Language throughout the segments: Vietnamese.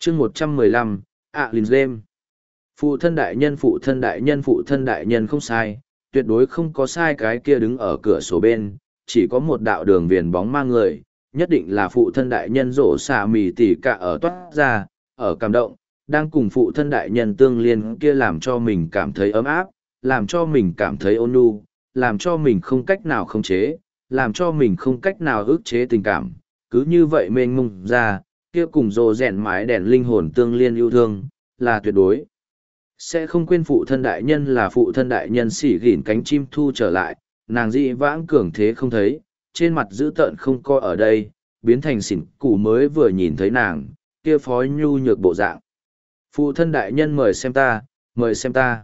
chương 115, Linh Game. Phụ thân đại nhân, phụ thân đại nhân, phụ thân đại nhân không sai, tuyệt đối không có sai. Cái kia đứng ở cửa sổ bên, chỉ có một đạo đường viền bóng ma người, nhất định là phụ thân đại nhân rổ xà mì tỉ cả ở toát ra, ở cảm động, đang cùng phụ thân đại nhân tương liên kia làm cho mình cảm thấy ấm áp, làm cho mình cảm thấy ôn nhu, làm cho mình không cách nào khống chế, làm cho mình không cách nào ức chế tình cảm. Cứ như vậy mênh mông ra, kia cùng rồ rèn mái đèn linh hồn tương liên yêu thương, là tuyệt đối. Sẽ không quên phụ thân đại nhân là phụ thân đại nhân. Xỉ gỉn cánh chim thu trở lại, nàng dị vãng cường thế không thấy, trên mặt dữ tợn không coi ở đây, biến thành xỉn cụ mới vừa nhìn thấy nàng, kia phó nhu nhược bộ dạng. Phụ thân đại nhân mời xem ta, mời xem ta.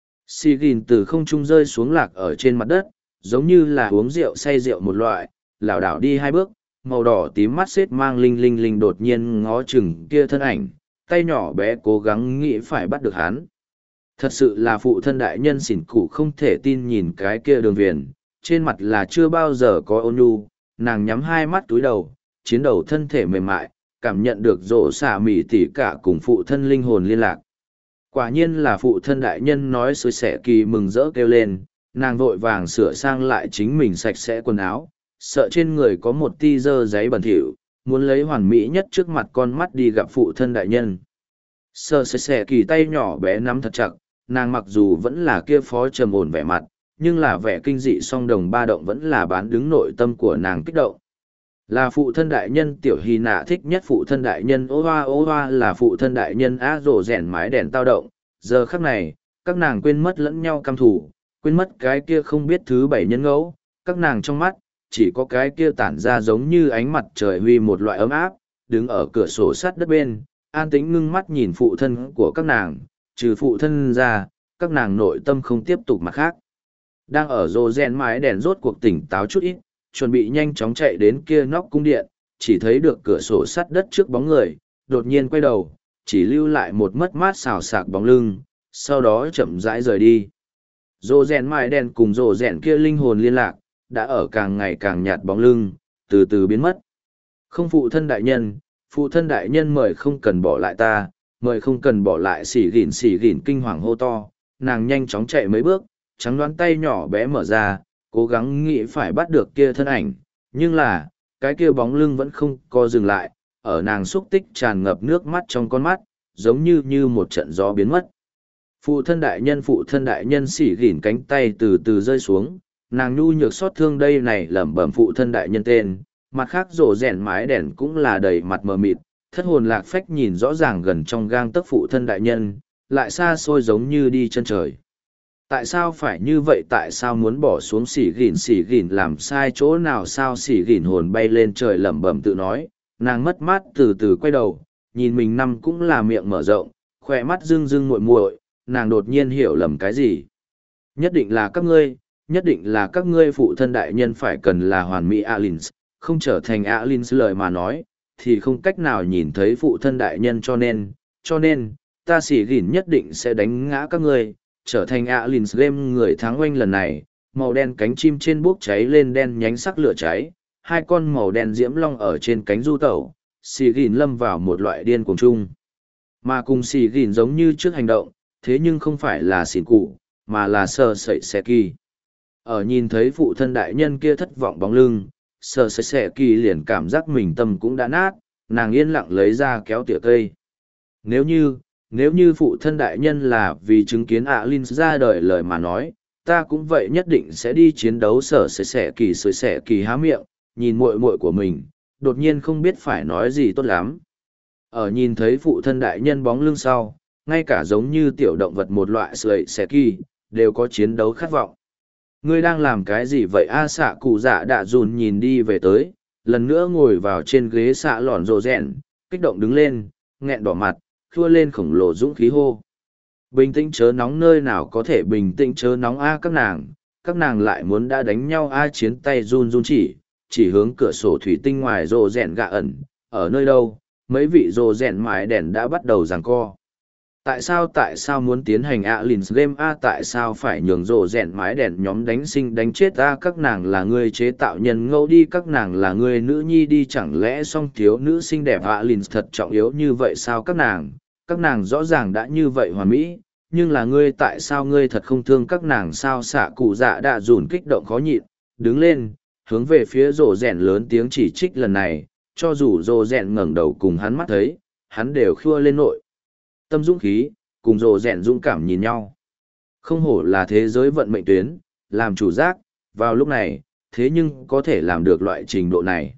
Xỉ gỉn từ không trung rơi xuống lạc ở trên mặt đất, giống như là uống rượu say rượu một loại, lảo đảo đi hai bước, màu đỏ tím mắt xếp mang linh linh linh đột nhiên ngó chừng kia thân ảnh, tay nhỏ bé cố gắng nghĩ phải bắt được hắn. Thật sự là phụ thân đại nhân. Xỉn cụ không thể tin nhìn cái kia đường viền, trên mặt là chưa bao giờ có ôn nhu, nàng nhắm hai mắt túi đầu, chiến đầu thân thể mềm mại, cảm nhận được rổ xả mỉ tỉ cả cùng phụ thân linh hồn liên lạc. Quả nhiên là phụ thân đại nhân nói. Xôi xẻ kỳ mừng rỡ kêu lên, nàng vội vàng sửa sang lại chính mình sạch sẽ quần áo, sợ trên người có một ti dơ giấy bẩn thỉu, muốn lấy hoàn mỹ nhất trước mặt con mắt đi gặp phụ thân đại nhân. Sợ xẻ kỳ tay nhỏ bé nắm thật chặt, nàng mặc dù vẫn là kia phó trầm ổn vẻ mặt, nhưng là vẻ kinh dị song đồng ba động vẫn là bán đứng nội tâm của nàng kích động. Là phụ thân đại nhân. Tiểu hy nạ thích nhất phụ thân đại nhân. Ô hoa là phụ thân đại nhân. Á rổ rèn mái đèn tao động. Giờ khắc này, các nàng quên mất lẫn nhau căm thủ, quên mất cái kia không biết thứ bảy nhân ngẫu, các nàng trong mắt, chỉ có cái kia tản ra giống như ánh mặt trời huy một loại ấm áp, đứng ở cửa sổ sắt đất bên, an tĩnh ngưng mắt nhìn phụ thân của các nàng, trừ phụ thân ra, các nàng nội tâm không tiếp tục mặt khác. Đang ở rô rèn mái đèn rốt cuộc tỉnh táo chút ít, chuẩn bị nhanh chóng chạy đến kia nóc cung điện, chỉ thấy được cửa sổ sắt đất trước bóng người, đột nhiên quay đầu, chỉ lưu lại một mất mát xào xạc bóng lưng, sau đó chậm rãi rời đi. Rô rèn mái đèn cùng rô rèn kia linh hồn liên lạc, đã ở càng ngày càng nhạt bóng lưng, từ từ biến mất. Không, phụ thân đại nhân mời không cần bỏ lại ta, mời không cần bỏ lại. Xỉ gỉn kinh hoàng hô to, nàng nhanh chóng chạy mấy bước, trắng đoán tay nhỏ bé mở ra, cố gắng nghĩ phải bắt được kia thân ảnh, nhưng là, cái kia bóng lưng vẫn không co dừng lại, ở nàng xúc tích tràn ngập nước mắt trong con mắt, giống như một trận gió biến mất. Phụ thân đại nhân. Xỉ gỉn cánh tay từ từ rơi xuống, nàng nhu nhược xót thương đây này lẩm bẩm phụ thân đại nhân tên, mặt khác rổ rèn mái đèn cũng là đầy mặt mờ mịt, thất hồn lạc phách nhìn rõ ràng gần trong gang tấc phụ thân đại nhân, lại xa xôi giống như đi chân trời. Tại sao phải như vậy? Tại sao muốn bỏ xuống? Xỉ gỉn làm sai chỗ nào sao? Xỉ gỉn hồn bay lên trời lẩm bẩm tự nói, nàng mất mát từ từ quay đầu, nhìn mình năm cũng là miệng mở rộng, khỏe mắt rưng rưng muội muội, nàng đột nhiên hiểu lầm cái gì. Nhất định là các ngươi phụ thân đại nhân phải cần là hoàn mỹ Alins, không trở thành Alins lời mà nói, thì không cách nào nhìn thấy phụ thân đại nhân. Cho nên, ta Xỉ gỉn nhất định sẽ đánh ngã các ngươi, trở thành Alins game người thắng oanh lần này. Màu đen cánh chim trên bốc cháy lên đen nhánh sắc lửa cháy, hai con màu đen diễm long ở trên cánh du tẩu. Xỉ gỉn lâm vào một loại điên cuồng chung, mà cùng Xỉ gỉn giống như trước hành động, thế nhưng không phải là xỉn cụ, mà là sờ sậy xe kỳ. Ở nhìn thấy phụ thân đại nhân kia thất vọng bóng lưng, sờ sậy xe kỳ liền cảm giác mình tâm cũng đã nát, nàng yên lặng lấy ra kéo tỉa cây. Nếu như phụ thân đại nhân là vì chứng kiến Linh ra đời lời mà nói, ta cũng vậy nhất định sẽ đi chiến đấu. Sờ sậy kỳ há miệng, nhìn muội muội của mình, đột nhiên không biết phải nói gì tốt lắm. Ở nhìn thấy phụ thân đại nhân bóng lưng sau, ngay cả giống như tiểu động vật một loại sợi xẻ kỳ, đều có chiến đấu khát vọng. Ngươi đang làm cái gì vậy? Xạ cụ dạ đạ dùn nhìn đi về tới, lần nữa ngồi vào trên ghế xạ lòn rồ rèn, kích động đứng lên, nghẹn đỏ mặt, khua lên khổng lồ dũng khí hô. Bình tĩnh chớ nóng, nơi nào có thể bình tĩnh chớ nóng các nàng lại muốn đã đánh nhau. Chiến tay run run chỉ hướng cửa sổ thủy tinh ngoài rồ rèn gạ ẩn, ở nơi đâu, mấy vị rồ rèn mái đèn đã bắt đầu giằng co. Tại sao muốn tiến hành Alins game a, tại sao phải nhường rộ rèn mái đèn nhóm đánh sinh đánh chết a, các nàng là người chế tạo nhân ngẫu đi, các nàng là người nữ nhi đi, chẳng lẽ song thiếu nữ xinh đẹp Alins thật trọng yếu như vậy sao, các nàng rõ ràng đã như vậy hoàn mỹ, nhưng là ngươi, tại sao ngươi thật không thương các nàng sao? Xạ cụ dạ đã dùn kích động khó nhịn, đứng lên, hướng về phía rộ rèn lớn tiếng chỉ trích. Lần này, cho dù rộ rèn ngẩng đầu cùng hắn mắt thấy, hắn đều khua lên nội tâm dũng khí, cùng rộ rèn dũng cảm nhìn nhau. Không hổ là thế giới vận mệnh tuyến, làm chủ giác, vào lúc này, thế nhưng có thể làm được loại trình độ này.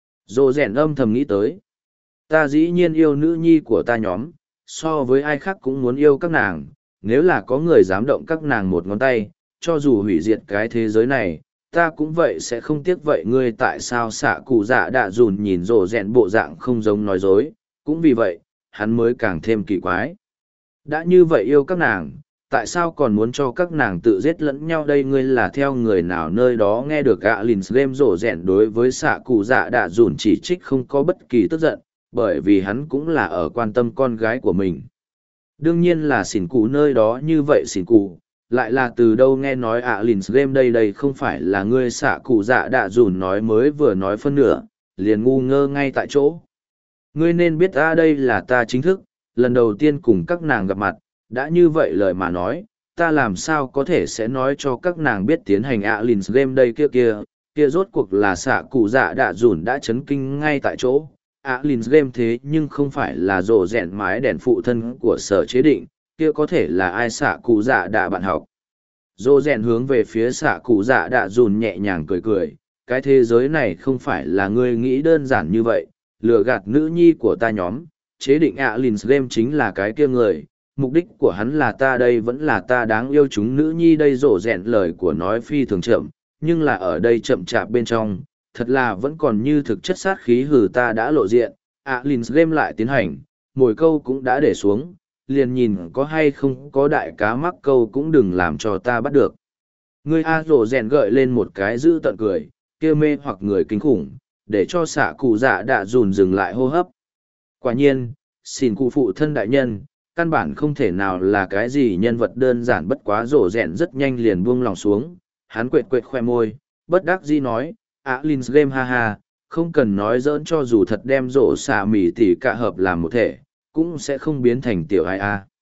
Rộ rèn âm thầm nghĩ tới. Ta dĩ nhiên yêu nữ nhi của ta nhóm, so với ai khác cũng muốn yêu các nàng, nếu là có người dám động các nàng một ngón tay, cho dù hủy diệt cái thế giới này, ta cũng vậy sẽ không tiếc. Vậy ngươi tại sao? Xạ cụ dạ đạ dùn nhìn rộ rèn bộ dạng không giống nói dối, cũng vì vậy, hắn mới càng thêm kỳ quái. Đã như vậy yêu các nàng, tại sao còn muốn cho các nàng tự giết lẫn nhau đây? Ngươi là theo người nào nơi đó nghe được Alins game? Rộ rèn đối với xạ cụ dạ đạ dùn chỉ trích không có bất kỳ tức giận, bởi vì hắn cũng là ở quan tâm con gái của mình. Đương nhiên là xỉn cụ nơi đó. Như vậy xỉn cụ lại là từ đâu nghe nói Alins game đây? Đây không phải là ngươi? Xạ cụ dạ đạ dùn nói, mới vừa nói phân nửa liền ngu ngơ ngay tại chỗ. Ngươi nên biết đây là ta chính thức lần đầu tiên cùng các nàng gặp mặt, đã như vậy lời mà nói, ta làm sao có thể sẽ nói cho các nàng biết tiến hành Alins game đây? Kia rốt cuộc là xạ cụ dạ đạ dùn đã chấn kinh ngay tại chỗ. Alins game thế nhưng không phải là rộ rèn mái đèn phụ thân của sở chế định, kia có thể là ai? Xạ cụ dạ đạ bạn học. Rộ rèn hướng về phía xạ cụ dạ đạ dùn nhẹ nhàng cười cười, cái thế giới này không phải là ngươi nghĩ đơn giản như vậy, lừa gạt nữ nhi của ta nhóm, chế định Alins game chính là cái kia người, mục đích của hắn là ta đây, vẫn là ta đáng yêu chúng nữ nhi đây. Rộ rèn lời của nói phi thường chậm, nhưng là ở đây chậm chạp bên trong, thật là vẫn còn như thực chất sát khí. Hừ, ta đã lộ diện, Alins game lại tiến hành, mồi câu cũng đã để xuống, liền nhìn có hay không có đại cá mắc câu cũng đừng làm cho ta bắt được. Ngươi rộ rèn gợi lên một cái dữ tận cười, kia mê hoặc người kinh khủng, để cho xạ cụ dạ đạ dùn dừng lại hô hấp. Quả nhiên, xỉn cụ phụ thân đại nhân, căn bản không thể nào là cái gì nhân vật đơn giản. Bất quá rộ rèn rất nhanh liền buông lòng xuống, hắn quệt quệt khoe môi, bất đắc dĩ nói, Alins game ha ha, không cần nói giỡn, cho dù thật đem rộ xạ mỉ tỉ cả hợp làm một thể, cũng sẽ không biến thành tiểu ai a.